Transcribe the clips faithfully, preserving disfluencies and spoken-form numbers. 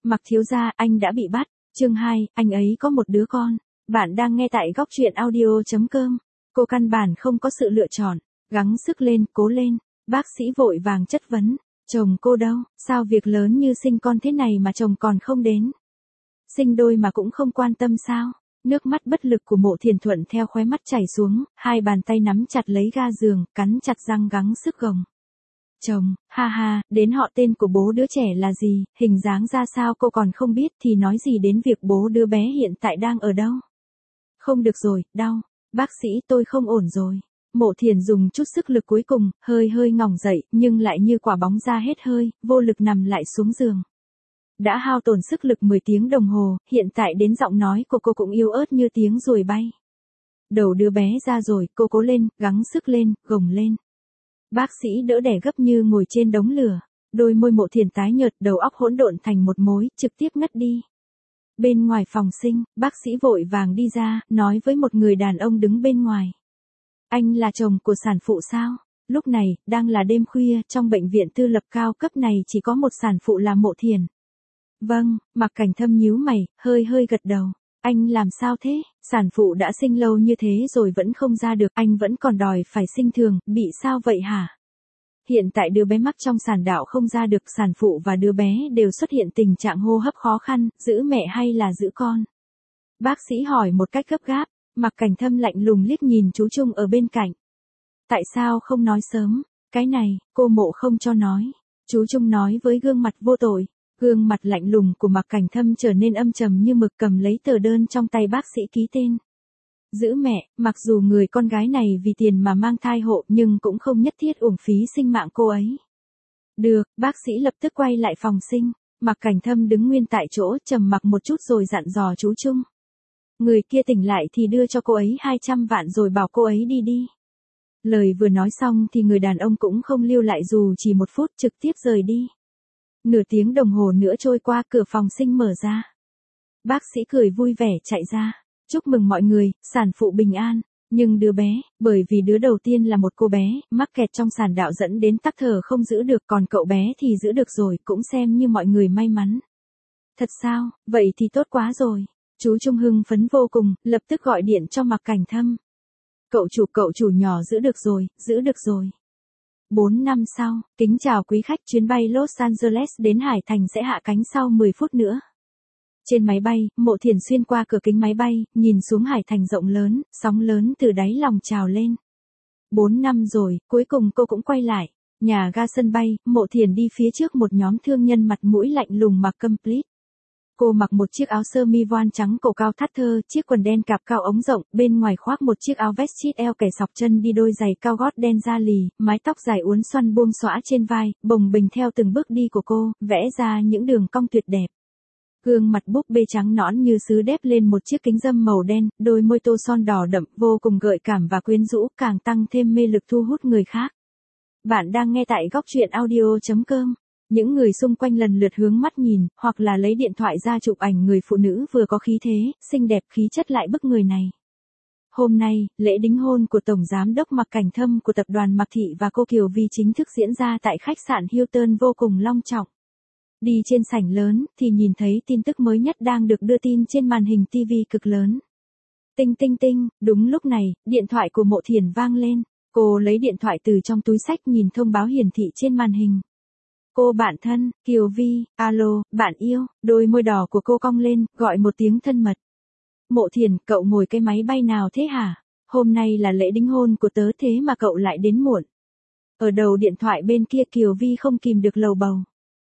Mặc thiếu gia, anh đã bị bắt. Chương hai, anh ấy có một đứa con. Bạn đang nghe tại góc truyện audio chấm com. Cô căn bản không có sự lựa chọn. Gắng sức lên, cố lên. Bác sĩ vội vàng chất vấn. Chồng cô đâu, sao việc lớn như sinh con thế này mà chồng còn không đến? Sinh đôi mà cũng không quan tâm sao? Nước mắt bất lực của Mộ Thiền Thuận theo khóe mắt chảy xuống, hai bàn tay nắm chặt lấy ga giường, cắn chặt răng gắng sức gồng. Chồng, ha ha, đến họ tên của bố đứa trẻ là gì, hình dáng ra sao cô còn không biết thì nói gì đến việc bố đứa bé hiện tại đang ở đâu? Không được rồi, đau. Bác sĩ tôi không ổn rồi. Mộ Thiền dùng chút sức lực cuối cùng, hơi hơi ngỏng dậy, nhưng lại như quả bóng ra hết hơi, vô lực nằm lại xuống giường. Đã hao tổn sức lực mười tiếng đồng hồ, hiện tại đến giọng nói của cô cũng yếu ớt như tiếng ruồi bay. Đầu đứa bé ra rồi, cô cố lên, gắng sức lên, gồng lên. Bác sĩ đỡ đẻ gấp như ngồi trên đống lửa, đôi môi Mộ Thiền tái nhợt, đầu óc hỗn độn thành một mối, trực tiếp ngất đi. Bên ngoài phòng sinh, bác sĩ vội vàng đi ra, nói với một người đàn ông đứng bên ngoài. Anh là chồng của sản phụ sao? Lúc này, đang là đêm khuya, trong bệnh viện tư lập cao cấp này chỉ có một sản phụ là Mộ Thiền. Vâng, Mạc Cảnh Thâm nhíu mày, hơi hơi gật đầu. Anh làm sao thế? Sản phụ đã sinh lâu như thế rồi vẫn không ra được, anh vẫn còn đòi phải sinh thường, bị sao vậy hả? Hiện tại đứa bé mắc trong sản đạo không ra được, sản phụ và đứa bé đều xuất hiện tình trạng hô hấp khó khăn, giữ mẹ hay là giữ con? Bác sĩ hỏi một cách gấp gáp, Mạc Cảnh Thâm lạnh lùng liếc nhìn chú Trung ở bên cạnh. Tại sao không nói sớm? Cái này, cô Mộ không cho nói. Chú Trung nói với gương mặt vô tội. Gương mặt lạnh lùng của Mạc Cảnh Thâm trở nên âm trầm như mực, cầm lấy tờ đơn trong tay bác sĩ ký tên. Giữ mẹ, mặc dù người con gái này vì tiền mà mang thai hộ nhưng cũng không nhất thiết uổng phí sinh mạng cô ấy. Được, bác sĩ lập tức quay lại phòng sinh. Mạc Cảnh Thâm đứng nguyên tại chỗ, trầm mặc một chút rồi dặn dò chú Trung. Người kia tỉnh lại thì đưa cho cô ấy hai trăm vạn rồi bảo cô ấy đi đi. Lời vừa nói xong thì người đàn ông cũng không lưu lại dù chỉ một phút, trực tiếp rời đi. Nửa tiếng đồng hồ nữa trôi qua, cửa phòng sinh mở ra. Bác sĩ cười vui vẻ chạy ra. Chúc mừng mọi người, sản phụ bình an. Nhưng đứa bé, bởi vì đứa đầu tiên là một cô bé, mắc kẹt trong sản đạo dẫn đến tắc thở không giữ được, còn cậu bé thì giữ được rồi, cũng xem như mọi người may mắn. Thật sao, vậy thì tốt quá rồi. Chú Trung hưng phấn vô cùng, lập tức gọi điện cho Mạc Cảnh Thâm. Cậu chủ cậu chủ nhỏ giữ được rồi, giữ được rồi. bốn năm sau, kính chào quý khách, chuyến bay Los Angeles đến Hải Thành sẽ hạ cánh sau mười phút nữa. Trên máy bay, Mộ Thiền xuyên qua cửa kính máy bay, nhìn xuống Hải Thành rộng lớn, sóng lớn từ đáy lòng trào lên. bốn năm rồi, cuối cùng cô cũng quay lại. Nhà ga sân bay, Mộ Thiền đi phía trước một nhóm thương nhân mặt mũi lạnh lùng mặc complete. Cô mặc một chiếc áo sơ mi voan trắng cổ cao thắt thơ, chiếc quần đen cạp cao ống rộng, bên ngoài khoác một chiếc áo vest chít eo kẻ sọc chân, đi đôi giày cao gót đen da lì, mái tóc dài uốn xoăn buông xõa trên vai, bồng bềnh theo từng bước đi của cô, vẽ ra những đường cong tuyệt đẹp. Gương mặt búp bê trắng nõn như sứ đép lên một chiếc kính râm màu đen, đôi môi tô son đỏ đậm, vô cùng gợi cảm và quyến rũ, càng tăng thêm mê lực thu hút người khác. Bạn đang nghe tại góc truyện audio chấm com. Những người xung quanh lần lượt hướng mắt nhìn, hoặc là lấy điện thoại ra chụp ảnh người phụ nữ vừa có khí thế, xinh đẹp, khí chất lại bức người này. Hôm nay, lễ đính hôn của Tổng Giám đốc Mạc Cảnh Thâm của tập đoàn Mạc Thị và cô Kiều Vi chính thức diễn ra tại khách sạn Hilton vô cùng long trọng. Đi trên sảnh lớn, thì nhìn thấy tin tức mới nhất đang được đưa tin trên màn hình ti vi cực lớn. Tinh tinh tinh, đúng lúc này, điện thoại của Mộ Thiền vang lên. Cô lấy điện thoại từ trong túi xách, nhìn thông báo hiển thị trên màn hình. Cô bạn thân, Kiều Vi, alo, bạn yêu, đôi môi đỏ của cô cong lên, gọi một tiếng thân mật. Mộ Thiền, cậu ngồi cái máy bay nào thế hả? Hôm nay là lễ đính hôn của tớ thế mà cậu lại đến muộn. Ở đầu điện thoại bên kia Kiều Vi không kìm được lầu bầu.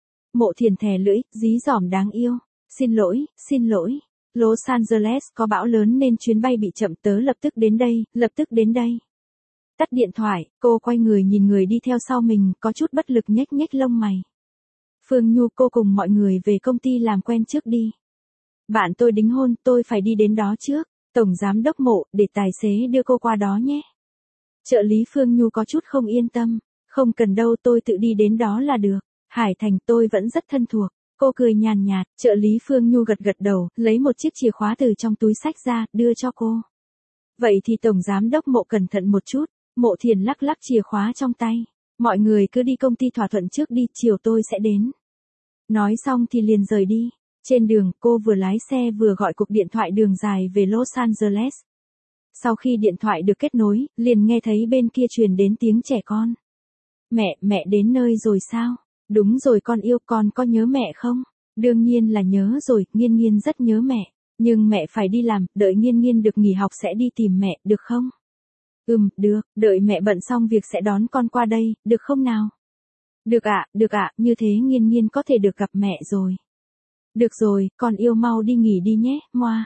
Mộ Thiền thè lưỡi, dí dỏm đáng yêu. Xin lỗi, xin lỗi. Los Angeles có bão lớn nên chuyến bay bị chậm, tớ lập tức đến đây, lập tức đến đây. Tắt điện thoại, cô quay người nhìn người đi theo sau mình, có chút bất lực nhếch nhếch lông mày. Phương Nhu, cô cùng mọi người về công ty làm quen trước đi. Bạn tôi đính hôn, tôi phải đi đến đó trước. Tổng Giám đốc Mộ, để tài xế đưa cô qua đó nhé. Trợ lý Phương Nhu có chút không yên tâm. Không cần đâu, tôi tự đi đến đó là được. Hải Thành tôi vẫn rất thân thuộc. Cô cười nhàn nhạt, trợ lý Phương Nhu gật gật đầu, lấy một chiếc chìa khóa từ trong túi xách ra, đưa cho cô. Vậy thì Tổng Giám đốc Mộ cẩn thận một chút. Mộ Thiền lắc lắc chìa khóa trong tay. Mọi người cứ đi công ty thỏa thuận trước đi, chiều tôi sẽ đến. Nói xong thì liền rời đi. Trên đường, cô vừa lái xe vừa gọi cuộc điện thoại đường dài về Los Angeles. Sau khi điện thoại được kết nối, liền nghe thấy bên kia truyền đến tiếng trẻ con. Mẹ, mẹ đến nơi rồi sao? Đúng rồi con yêu, con có nhớ mẹ không? Đương nhiên là nhớ rồi, Nghiên Nghiên rất nhớ mẹ. Nhưng mẹ phải đi làm, đợi Nghiên Nghiên được nghỉ học sẽ đi tìm mẹ, được không? Ừm, được, đợi mẹ bận xong việc sẽ đón con qua đây, được không nào? Được ạ, được ạ, như thế Nghiên Nghiên có thể được gặp mẹ rồi. Được rồi, con yêu mau đi nghỉ đi nhé, moa.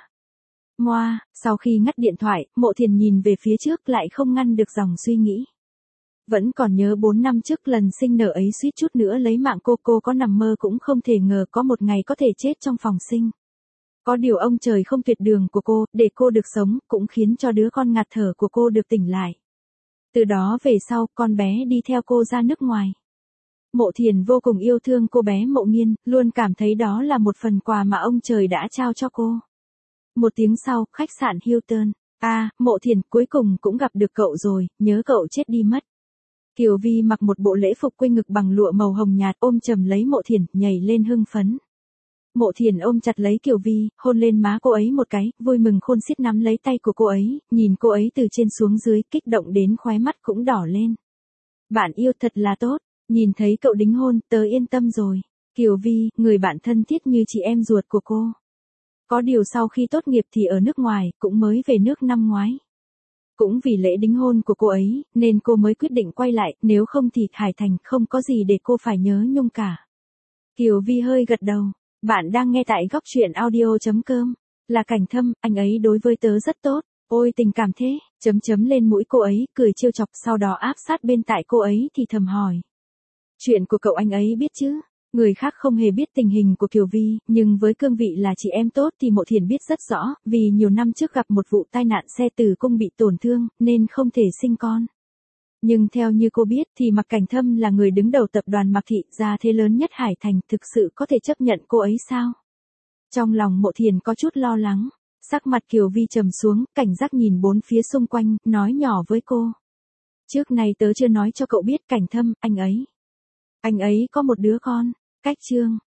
Moa, sau khi ngắt điện thoại, Mộ Thiền nhìn về phía trước lại không ngăn được dòng suy nghĩ. Vẫn còn nhớ bốn năm trước lần sinh nở ấy suýt chút nữa lấy mạng cô, cô có nằm mơ cũng không thể ngờ có một ngày có thể chết trong phòng sinh. Có điều ông trời không tuyệt đường của cô, để cô được sống, cũng khiến cho đứa con ngạt thở của cô được tỉnh lại. Từ đó về sau, con bé đi theo cô ra nước ngoài. Mộ Thiền vô cùng yêu thương cô bé Mộ Nghiên, luôn cảm thấy đó là một phần quà mà ông trời đã trao cho cô. Một tiếng sau, khách sạn Hilton. À, Mộ Thiền, cuối cùng cũng gặp được cậu rồi, nhớ cậu chết đi mất. Kiều Vi mặc một bộ lễ phục quây ngực bằng lụa màu hồng nhạt, ôm chầm lấy Mộ Thiền, nhảy lên hưng phấn. Mộ Thiền ôm chặt lấy Kiều Vi, hôn lên má cô ấy một cái, vui mừng khôn xiết nắm lấy tay của cô ấy, nhìn cô ấy từ trên xuống dưới, kích động đến khóe mắt cũng đỏ lên. Bạn yêu thật là tốt, nhìn thấy cậu đính hôn, tớ yên tâm rồi. Kiều Vi, người bạn thân thiết như chị em ruột của cô. Có điều sau khi tốt nghiệp thì ở nước ngoài, cũng mới về nước năm ngoái. Cũng vì lễ đính hôn của cô ấy, nên cô mới quyết định quay lại, nếu không thì Hải Thành không có gì để cô phải nhớ nhung cả. Kiều Vi hơi gật đầu. Bạn đang nghe tại góc truyện audio chấm com. Là Cảnh Thâm, anh ấy đối với tớ rất tốt. Ôi tình cảm thế, chấm chấm lên mũi cô ấy, cười trêu chọc, sau đó áp sát bên tai cô ấy thì thầm hỏi. Chuyện của cậu anh ấy biết chứ? Người khác không hề biết tình hình của Kiều Vi, nhưng với cương vị là chị em tốt thì Mộ Thiền biết rất rõ, vì nhiều năm trước gặp một vụ tai nạn xe tử cung bị tổn thương, nên không thể sinh con. Nhưng theo như cô biết thì Mạc Cảnh Thâm là người đứng đầu tập đoàn Mạc Thị, gia thế lớn nhất Hải Thành, thực sự có thể chấp nhận cô ấy sao? Trong lòng Mộ Thiền có chút lo lắng, sắc mặt Kiều Vi trầm xuống, cảnh giác nhìn bốn phía xung quanh, nói nhỏ với cô. Trước này tớ chưa nói cho cậu biết Cảnh Thâm, anh ấy. Anh ấy có một đứa con, cách chương.